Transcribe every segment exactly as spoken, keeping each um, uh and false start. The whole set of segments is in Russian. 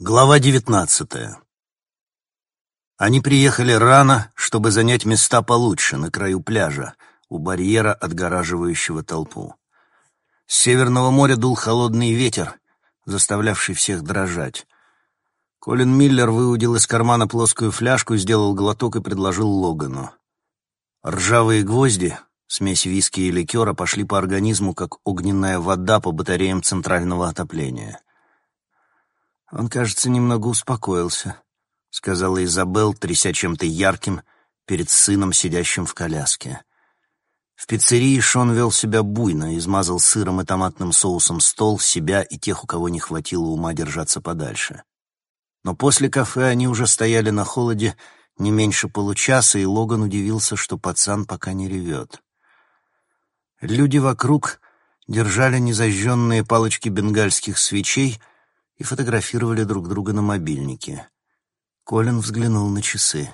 Глава девятнадцатая. Они приехали рано, чтобы занять места получше, на краю пляжа, у барьера, отгораживающего толпу. С Северного моря дул холодный ветер, заставлявший всех дрожать. Колин Миллер выудил из кармана плоскую фляжку, сделал глоток и предложил Логану. Ржавые гвозди, смесь виски и ликера, пошли по организму, как огненная вода по батареям центрального отопления. «Он, кажется, немного успокоился», — сказала Изабелл, тряся чем-то ярким перед сыном, сидящим в коляске. В пиццерии Шон вел себя буйно, измазал сыром и томатным соусом стол, себя и тех, у кого не хватило ума держаться подальше. Но после кафе они уже стояли на холоде не меньше получаса, и Логан удивился, что пацан пока не ревет. Люди вокруг держали незажженные палочки бенгальских свечей и фотографировали друг друга на мобильнике. Колин взглянул на часы.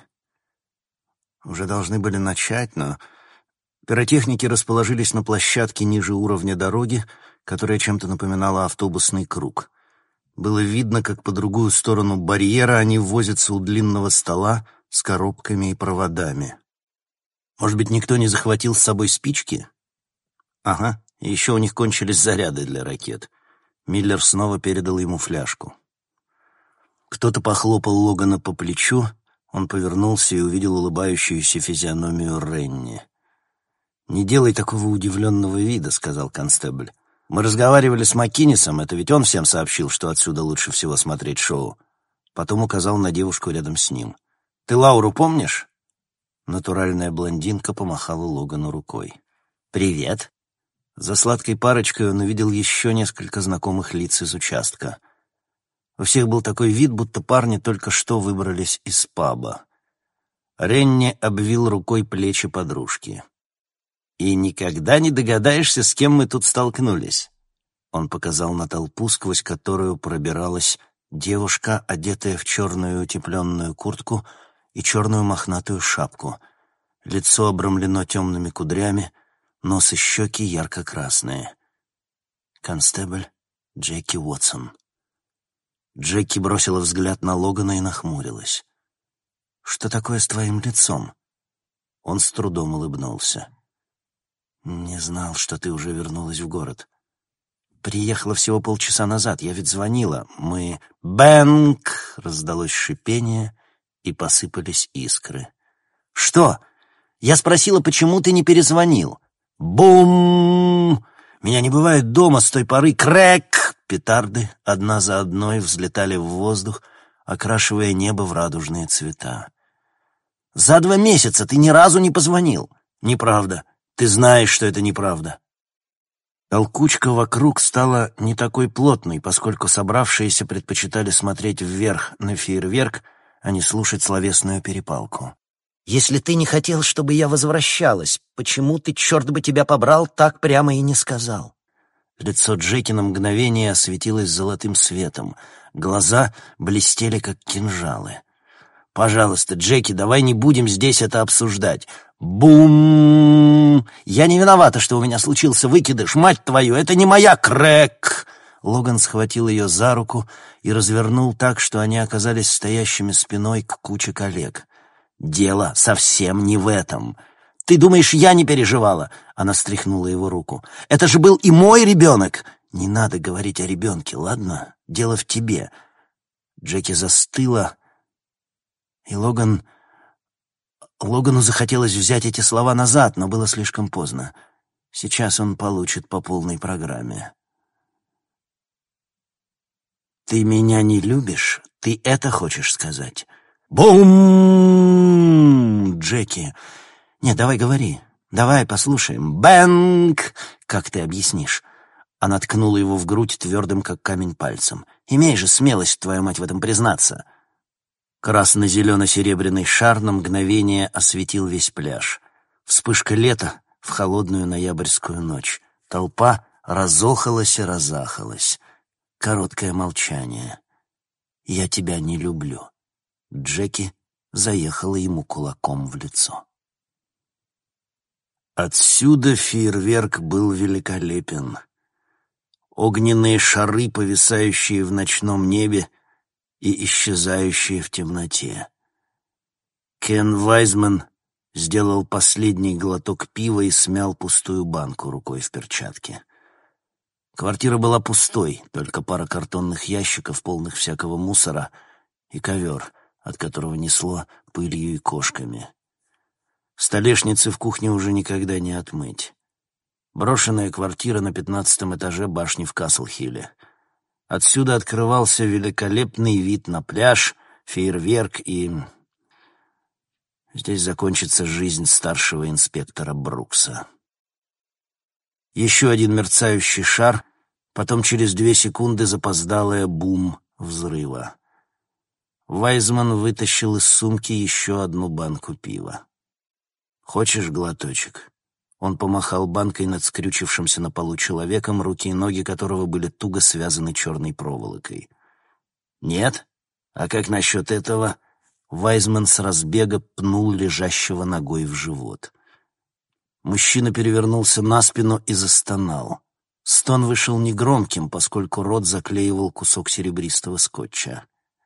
Уже должны были начать, но пиротехники расположились на площадке ниже уровня дороги, которая чем-то напоминала автобусный круг. Было видно, как по другую сторону барьера они возятся у длинного стола с коробками и проводами. Может быть, никто не захватил с собой спички? Ага, и еще у них кончились заряды для ракет. Миллер снова передал ему фляжку. Кто-то похлопал Логана по плечу, он повернулся и увидел улыбающуюся физиономию Ренни. «Не делай такого удивленного вида», — сказал констебль. «Мы разговаривали с Маккинисом, это ведь он всем сообщил, что отсюда лучше всего смотреть шоу». Потом указал на девушку рядом с ним. «Ты Лауру помнишь?» Натуральная блондинка помахала Логану рукой. «Привет». За сладкой парочкой он увидел еще несколько знакомых лиц из участка. У всех был такой вид, будто парни только что выбрались из паба. Ренни обвил рукой плечи подружки. «И никогда не догадаешься, с кем мы тут столкнулись?» Он показал на толпу, сквозь которую пробиралась девушка, одетая в черную утепленную куртку и черную мохнатую шапку. Лицо обрамлено темными кудрями, нос и щеки ярко-красные. Констебль Джеки Уотсон. Джеки бросила взгляд на Логана и нахмурилась. «Что такое с твоим лицом?» Он с трудом улыбнулся. «Не знал, что ты уже вернулась в город. Приехала всего полчаса назад, я ведь звонила. Мы...» «Бэнк!» — раздалось шипение, и посыпались искры. «Что? Я спросила, почему ты не перезвонил?» «Бум! Меня не бывает дома с той поры. Крэк!» Петарды одна за одной взлетали в воздух, окрашивая небо в радужные цвета. «За два месяца ты ни разу не позвонил!» «Неправда. Ты знаешь, что это неправда». Толкучка вокруг стала не такой плотной, поскольку собравшиеся предпочитали смотреть вверх на фейерверк, а не слушать словесную перепалку. «Если ты не хотел, чтобы я возвращалась, почему ты, черт бы тебя побрал, так прямо и не сказал?» Лицо Джеки на мгновение осветилось золотым светом. Глаза блестели, как кинжалы. «Пожалуйста, Джеки, давай не будем здесь это обсуждать. Бум! Я не виновата, что у меня случился выкидыш. Мать твою, это не моя крэк!» Логан схватил ее за руку и развернул так, что они оказались стоящими спиной к куче коллег. «Дело совсем не в этом. Ты думаешь, я не переживала?» Она стряхнула его руку. «Это же был и мой ребенок!» «Не надо говорить о ребенке, ладно? Дело в тебе». Джеки застыла, и Логан... Логану захотелось взять эти слова назад, но было слишком поздно. Сейчас он получит по полной программе. «Ты меня не любишь? Ты это хочешь сказать?» «Бум!» «Джеки!» «Нет, давай говори. Давай послушаем. Бэнк!» «Как ты объяснишь?» Она ткнула его в грудь твердым, как камень, пальцем. «Имей же смелость, твою мать, в этом признаться!» Красно-зелено-серебряный шар на мгновение осветил весь пляж. Вспышка лета в холодную ноябрьскую ночь. Толпа разохалась и разахалась. Короткое молчание. «Я тебя не люблю». Джеки заехала ему кулаком в лицо. Отсюда фейерверк был великолепен. Огненные шары, повисающие в ночном небе, и исчезающие в темноте. Кен Вайзман сделал последний глоток пива и смял пустую банку рукой в перчатке. Квартира была пустой, только пара картонных ящиков, полных всякого мусора, и ковер, от которого несло пылью и кошками. Столешницы в кухне уже никогда не отмыть. Брошенная квартира на пятнадцатом этаже башни в Касл-Хилле. Отсюда открывался великолепный вид на пляж, фейерверк и... Здесь закончится жизнь старшего инспектора Брукса. Еще один мерцающий шар, потом через две секунды запоздалая бум взрыва. Вайзман вытащил из сумки еще одну банку пива. «Хочешь глоточек?» Он помахал банкой над скрючившимся на полу человеком, руки и ноги которого были туго связаны черной проволокой. «Нет? А как насчет этого?» Вайзман с разбега пнул лежащего ногой в живот. Мужчина перевернулся на спину и застонал. Стон вышел негромким, поскольку рот заклеивал кусок серебристого скотча.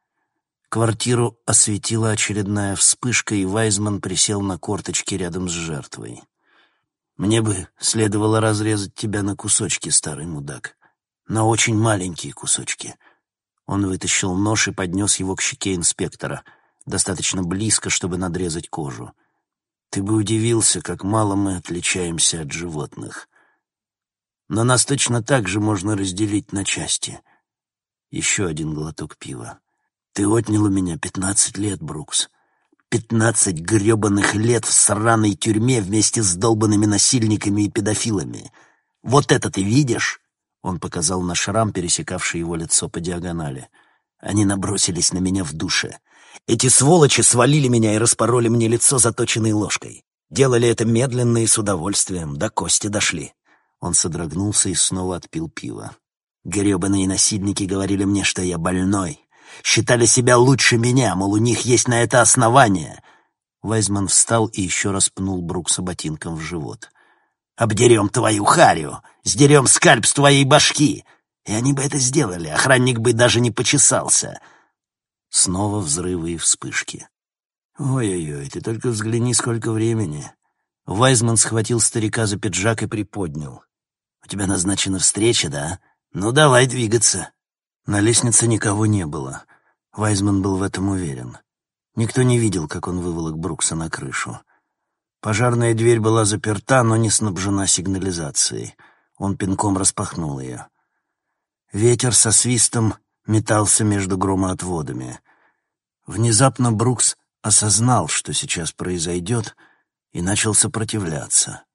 Квартиру осветила очередная вспышка, и Вайзман присел на корточки рядом с жертвой. «Мне бы следовало разрезать тебя на кусочки, старый мудак. На очень маленькие кусочки». Он вытащил нож и поднес его к щеке инспектора, достаточно близко, чтобы надрезать кожу. «Ты бы удивился, как мало мы отличаемся от животных. Но нас точно так же можно разделить на части». Еще один глоток пива. «Ты отнял у меня пятнадцать лет, Брукс. Пятнадцать гребаных лет в сраной тюрьме вместе с долбанными насильниками и педофилами. Вот это ты видишь?» Он показал на шрам, пересекавший его лицо по диагонали. «Они набросились на меня в душе. Эти сволочи свалили меня и распороли мне лицо заточенной ложкой. Делали это медленно и с удовольствием, до кости дошли». Он содрогнулся и снова отпил пиво. «Гребаные насильники говорили мне, что я больной. Считали себя лучше меня, мол, у них есть на это основание». Вайзман встал и еще раз пнул Брукса ботинком в живот. «Обдерем твою харю, сдерем скальп с твоей башки». И они бы это сделали, охранник бы даже не почесался. Снова взрывы и вспышки. «Ой-ой-ой, ты только взгляни, сколько времени». Вайзман схватил старика за пиджак и приподнял. «У тебя назначена встреча, да? Ну, давай двигаться». На лестнице никого не было. Вайзман был в этом уверен. Никто не видел, как он выволок Брукса на крышу. Пожарная дверь была заперта, но не снабжена сигнализацией. Он пинком распахнул ее. Ветер со свистом метался между громоотводами. Внезапно Брукс осознал, что сейчас произойдет, и начал сопротивляться.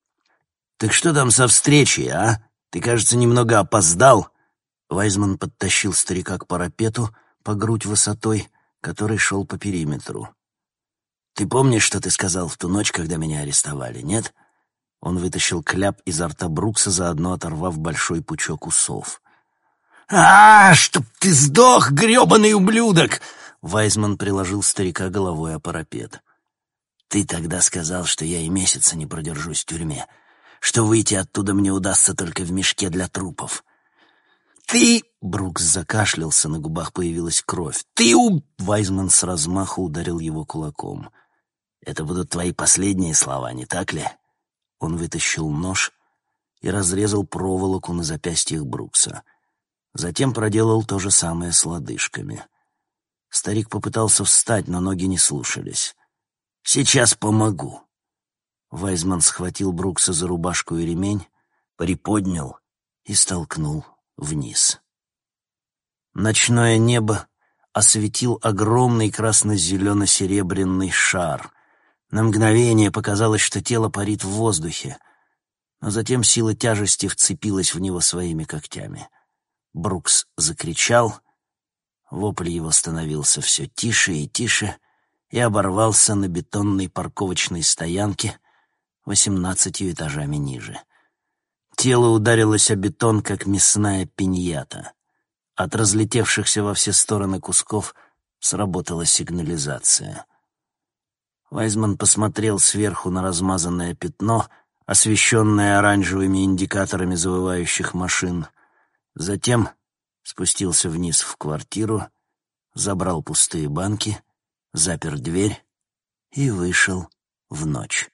«Так что там со встречей, а? Ты, кажется, немного опоздал». Вайзман подтащил старика к парапету по грудь высотой, который шел по периметру. «Ты помнишь, что ты сказал в ту ночь, когда меня арестовали, нет?» Он вытащил кляп изо рта Брукса, заодно оторвав большой пучок усов. «А, чтоб ты сдох, гребаный ублюдок!» Вайзман приложил старика головой о парапет. «Ты тогда сказал, что я и месяца не продержусь в тюрьме, что выйти оттуда мне удастся только в мешке для трупов. Ты...» Брукс закашлялся, на губах появилась кровь. «Ты у...» Вайзман с размаху ударил его кулаком. «Это будут твои последние слова, не так ли?» Он вытащил нож и разрезал проволоку на запястьях Брукса. Затем проделал то же самое с лодыжками. Старик попытался встать, но ноги не слушались. «Сейчас помогу». Вайзман схватил Брукса за рубашку и ремень, приподнял и столкнул вниз. Ночное небо осветил огромный красно-зелено-серебряный шар. На мгновение показалось, что тело парит в воздухе, но затем сила тяжести вцепилась в него своими когтями. Брукс закричал, вопль его становился все тише и тише и оборвался на бетонной парковочной стоянке восемнадцатью этажами ниже. Тело ударилось о бетон, как мясная пиньята. От разлетевшихся во все стороны кусков сработала сигнализация. Вайзман посмотрел сверху на размазанное пятно, освещенное оранжевыми индикаторами завывающих машин. Затем спустился вниз в квартиру, забрал пустые банки, запер дверь и вышел в ночь.